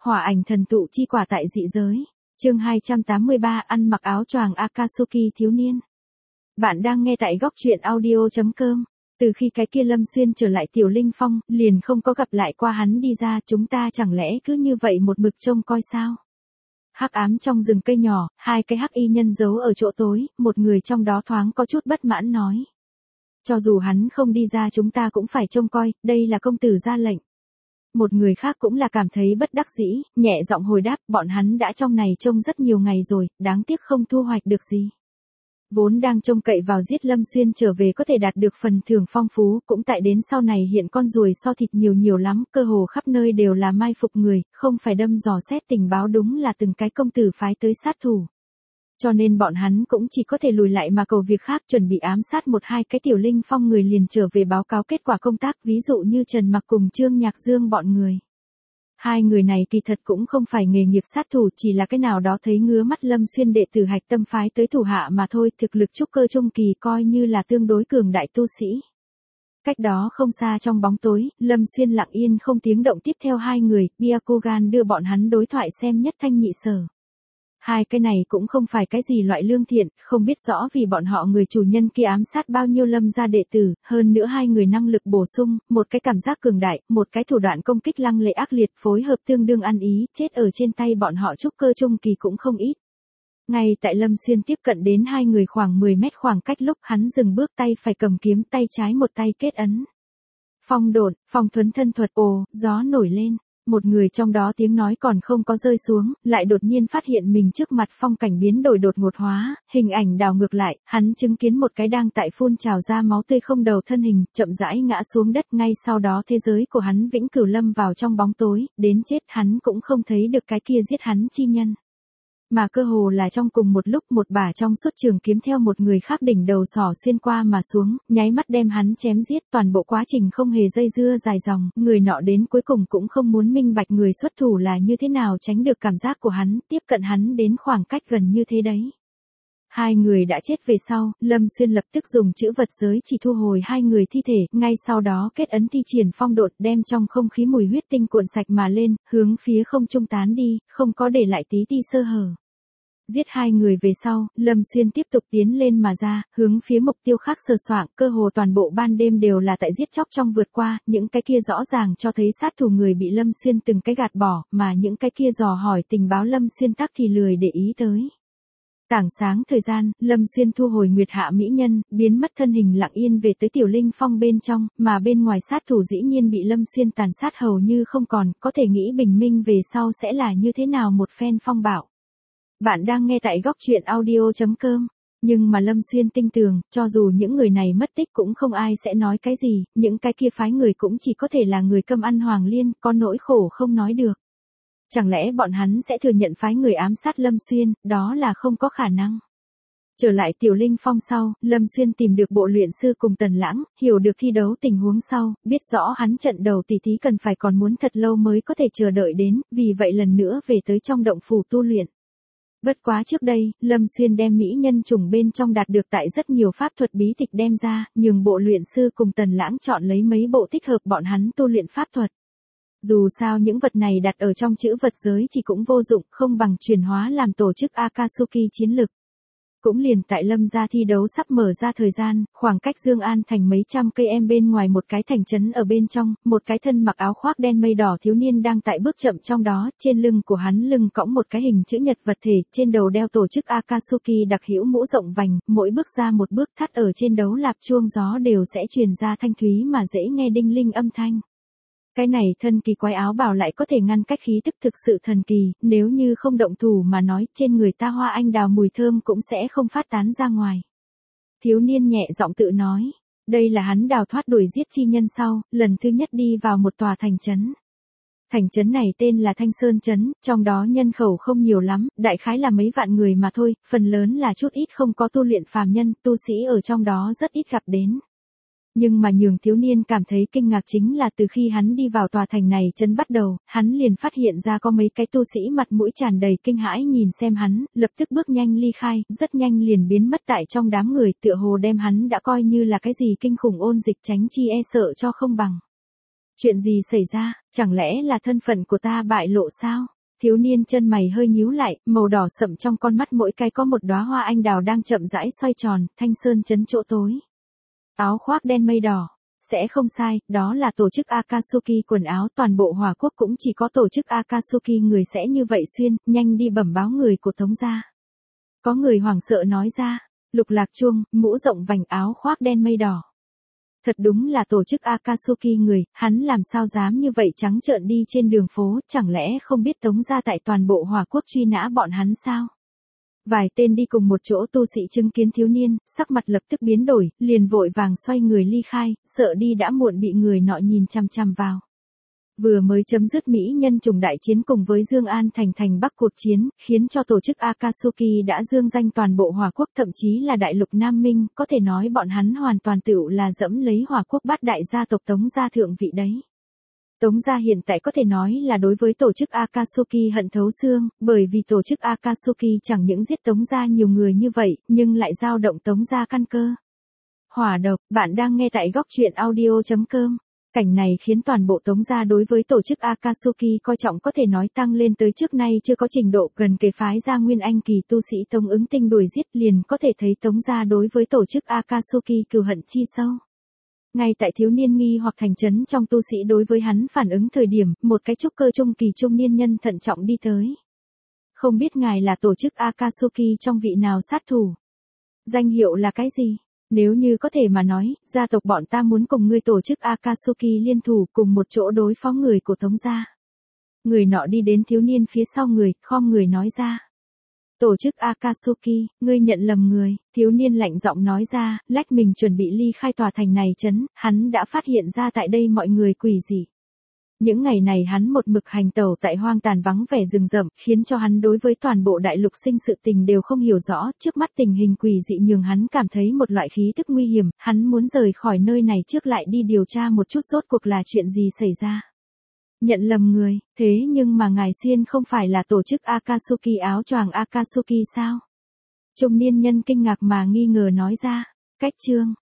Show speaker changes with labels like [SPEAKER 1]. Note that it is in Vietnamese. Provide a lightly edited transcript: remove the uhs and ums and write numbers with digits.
[SPEAKER 1] Hỏa ảnh thần tụ chi quả tại dị giới. Chương 283 ăn mặc áo choàng Akatsuki thiếu niên. Bạn đang nghe tại góc truyện audio.com. Từ khi cái kia Lâm Xuyên trở lại Tiểu Linh Phong, liền không có gặp lại qua hắn đi ra, chúng ta chẳng lẽ cứ như vậy một mực trông coi sao? Hắc ám trong rừng cây nhỏ, hai cái hắc y nhân giấu ở chỗ tối, một người trong đó thoáng có chút bất mãn nói. Cho dù hắn không đi ra chúng ta cũng phải trông coi, đây là công tử ra lệnh. Một người khác cũng là cảm thấy bất đắc dĩ, nhẹ giọng hồi đáp, bọn hắn đã trong này trông rất nhiều ngày rồi, đáng tiếc không thu hoạch được gì. Vốn đang trông cậy vào giết Lâm Xuyên trở về có thể đạt được phần thưởng phong phú, cũng tại đến sau này hiện con ruồi so thịt nhiều lắm, cơ hồ khắp nơi đều là mai phục người, không phải đâm dò xét tình báo đúng là từng cái công tử phái tới sát thủ. Cho nên bọn hắn cũng chỉ có thể lùi lại mà cầu việc khác, chuẩn bị ám sát một hai cái Tiểu Linh Phong người liền trở về báo cáo kết quả công tác, ví dụ như Trần Mặc cùng Trương Nhạc Dương bọn người. Hai người này kỳ thật cũng không phải nghề nghiệp sát thủ, chỉ là cái nào đó thấy ngứa mắt Lâm Xuyên đệ tử Hạch Tâm phái tới thủ hạ mà thôi, thực lực trúc cơ trung kỳ coi như là tương đối cường đại tu sĩ. Cách đó không xa trong bóng tối, Lâm Xuyên lặng yên không tiếng động tiếp theo hai người, Byakugan đưa bọn hắn đối thoại xem nhất thanh nhị sở. Hai cái này cũng không phải cái gì loại lương thiện, không biết rõ vì bọn họ người chủ nhân kia ám sát bao nhiêu Lâm gia đệ tử, hơn nữa hai người năng lực bổ sung, một cái cảm giác cường đại, một cái thủ đoạn công kích lăng lệ ác liệt, phối hợp tương đương ăn ý, chết ở trên tay bọn họ trúc cơ trung kỳ cũng không ít. Ngay tại Lâm Xuyên tiếp cận đến hai người khoảng 10 mét khoảng cách lúc hắn dừng bước, tay phải cầm kiếm, tay trái một tay kết ấn. Phong độn, phong thuấn thân thuật, ồ, gió nổi lên. Một người trong đó tiếng nói còn không có rơi xuống, lại đột nhiên phát hiện mình trước mặt phong cảnh biến đổi đột ngột hóa, hình ảnh đảo ngược lại, hắn chứng kiến một cái đang tại phun trào ra máu tươi không đầu thân hình, chậm rãi ngã xuống đất, ngay sau đó thế giới của hắn vĩnh cửu lâm vào trong bóng tối, đến chết hắn cũng không thấy được cái kia giết hắn chi nhân. Mà cơ hồ là trong cùng một lúc một bả trong suốt trường kiếm theo một người khác đỉnh đầu xỏ xuyên qua mà xuống, nháy mắt đem hắn chém giết, toàn bộ quá trình không hề dây dưa dài dòng, người nọ đến cuối cùng cũng không muốn minh bạch người xuất thủ là như thế nào tránh được cảm giác của hắn, tiếp cận hắn đến khoảng cách gần như thế đấy. Hai người đã chết về sau, Lâm Xuyên lập tức dùng chữ vật giới chỉ thu hồi hai người thi thể, ngay sau đó kết ấn thi triển phong độn, đem trong không khí mùi huyết tinh cuộn sạch mà lên, hướng phía không trung tán đi, không có để lại tí ti sơ hở. Giết hai người về sau, Lâm Xuyên tiếp tục tiến lên mà ra, hướng phía mục tiêu khác sờ soạng, cơ hồ toàn bộ ban đêm đều là tại giết chóc trong vượt qua, những cái kia rõ ràng cho thấy sát thủ người bị Lâm Xuyên từng cái gạt bỏ, mà những cái kia dò hỏi tình báo Lâm Xuyên tắc thì lười để ý tới. Tảng sáng thời gian, Lâm Xuyên thu hồi Nguyệt Hạ mỹ nhân, biến mất thân hình lặng yên về tới Tiểu Linh Phong bên trong, mà bên ngoài sát thủ dĩ nhiên bị Lâm Xuyên tàn sát hầu như không còn, có thể nghĩ bình minh về sau sẽ là như thế nào một phen phong bạo. Bạn đang nghe tại góc truyện audio.com. Nhưng mà Lâm Xuyên tin tưởng, cho dù những người này mất tích cũng không ai sẽ nói cái gì, những cái kia phái người cũng chỉ có thể là người câm ăn hoàng liên, có nỗi khổ không nói được. Chẳng lẽ bọn hắn sẽ thừa nhận phái người ám sát Lâm Xuyên, đó là không có khả năng. Trở lại Tiểu Linh Phong sau, Lâm Xuyên tìm được bộ luyện sư cùng Tần Lãng, hiểu được thi đấu tình huống sau, biết rõ hắn trận đầu tỷ thí cần phải còn muốn thật lâu mới có thể chờ đợi đến, vì vậy lần nữa về tới trong động phủ tu luyện. Bất quá trước đây, Lâm Xuyên đem mỹ nhân trùng bên trong đạt được tại rất nhiều pháp thuật bí tịch đem ra, nhường bộ luyện sư cùng Tần Lãng chọn lấy mấy bộ thích hợp bọn hắn tu luyện pháp thuật. Dù sao những vật này đặt ở trong chữ vật giới chỉ cũng vô dụng, không bằng chuyển hóa làm tổ chức Akatsuki chiến lực. Cũng liền tại Lâm gia thi đấu sắp mở ra thời gian, khoảng cách Dương An thành mấy trăm cây em bên ngoài một cái thành trấn ở bên trong, một cái thân mặc áo khoác đen mây đỏ thiếu niên đang tại bước chậm trong đó, trên lưng của hắn lưng cõng một cái hình chữ nhật vật thể, trên đầu đeo tổ chức Akatsuki đặc hữu mũ rộng vành, mỗi bước ra một bước thắt ở trên đấu lạp chuông gió đều sẽ truyền ra thanh thúy mà dễ nghe đinh linh âm thanh. Cái này thân kỳ quái áo bào lại có thể ngăn cách khí tức thực sự thần kỳ, nếu như không động thủ mà nói, trên người ta hoa anh đào mùi thơm cũng sẽ không phát tán ra ngoài. Thiếu niên nhẹ giọng tự nói, đây là hắn đào thoát đuổi giết chi nhân sau, lần thứ nhất đi vào một tòa thành trấn. Thành trấn này tên là Thanh Sơn Trấn, trong đó nhân khẩu không nhiều lắm, đại khái là mấy vạn người mà thôi, phần lớn là chút ít không có tu luyện phàm nhân, tu sĩ ở trong đó rất ít gặp đến. Nhưng mà nhường thiếu niên cảm thấy kinh ngạc chính là từ khi hắn đi vào tòa thành này trấn bắt đầu, hắn liền phát hiện ra có mấy cái tu sĩ mặt mũi tràn đầy kinh hãi nhìn xem hắn, lập tức bước nhanh ly khai, rất nhanh liền biến mất tại trong đám người, tựa hồ đem hắn đã coi như là cái gì kinh khủng ôn dịch tránh chi e sợ cho không bằng. Chuyện gì xảy ra, chẳng lẽ là thân phận của ta bại lộ sao? Thiếu niên chân mày hơi nhíu lại, màu đỏ sậm trong con mắt mỗi cái có một đóa hoa anh đào đang chậm rãi xoay tròn, thanh sơn chấn chỗ tối. Áo khoác đen mây đỏ. Sẽ không sai, đó là tổ chức Akatsuki quần áo, toàn bộ Hòa Quốc cũng chỉ có tổ chức Akatsuki người sẽ như vậy xuyên, nhanh đi bẩm báo người của Tống gia. Có người hoảng sợ nói ra, lục lạc chuông, mũ rộng vành áo khoác đen mây đỏ. Thật đúng là tổ chức Akatsuki người, hắn làm sao dám như vậy trắng trợn đi trên đường phố, chẳng lẽ không biết Tống gia tại toàn bộ Hòa Quốc truy nã bọn hắn sao? Vài tên đi cùng một chỗ tu sĩ chứng kiến thiếu niên, sắc mặt lập tức biến đổi, liền vội vàng xoay người ly khai, sợ đi đã muộn bị người nọ nhìn chằm chằm vào. Vừa mới chấm dứt Mỹ nhân trùng đại chiến cùng với Dương An thành Bắc cuộc chiến, khiến cho tổ chức Akatsuki đã dương danh toàn bộ Hòa Quốc thậm chí là đại lục Nam Minh, có thể nói bọn hắn hoàn toàn tựu là dẫm lấy Hòa Quốc bát đại gia tộc Tống gia thượng vị đấy. Tống gia hiện tại có thể nói là đối với tổ chức Akatsuki hận thấu xương, bởi vì tổ chức Akatsuki chẳng những giết Tống gia nhiều người như vậy, nhưng lại dao động Tống gia căn cơ. Hỏa độc, bạn đang nghe tại góc truyện audio.com. Cảnh này khiến toàn bộ Tống gia đối với tổ chức Akatsuki coi trọng có thể nói tăng lên tới trước nay chưa có trình độ, gần kề phái ra Nguyên Anh kỳ tu sĩ Tống Ứng Tinh đuổi giết, liền có thể thấy Tống gia đối với tổ chức Akatsuki cừu hận chi sâu. Ngay tại thiếu niên nghi hoặc thành chấn trong tu sĩ đối với hắn phản ứng thời điểm, một cái trúc cơ trung kỳ trung niên nhân thận trọng đi tới. Không biết ngài là tổ chức Akatsuki trong vị nào sát thủ? Danh hiệu là cái gì? Nếu như có thể mà nói, gia tộc bọn ta muốn cùng ngươi tổ chức Akatsuki liên thủ cùng một chỗ đối phó người của Tống gia. Người nọ đi đến thiếu niên phía sau người, khom người nói ra. Tổ chức Akatsuki, ngươi nhận lầm người, thiếu niên lạnh giọng nói ra, lách mình chuẩn bị ly khai tòa thành này trấn, hắn đã phát hiện ra tại đây mọi người quỷ dị. Những ngày này hắn một mực hành tẩu tại hoang tàn vắng vẻ rừng rậm, khiến cho hắn đối với toàn bộ đại lục sinh sự tình đều không hiểu rõ, trước mắt tình hình quỷ dị nhường hắn cảm thấy một loại khí tức nguy hiểm, hắn muốn rời khỏi nơi này trước lại đi điều tra một chút rốt cuộc là chuyện gì xảy ra. Nhận lầm người, thế nhưng mà ngài xuyên không phải là tổ chức Akatsuki áo choàng Akatsuki sao? Trung niên nhân kinh ngạc mà nghi ngờ nói ra, cách chương,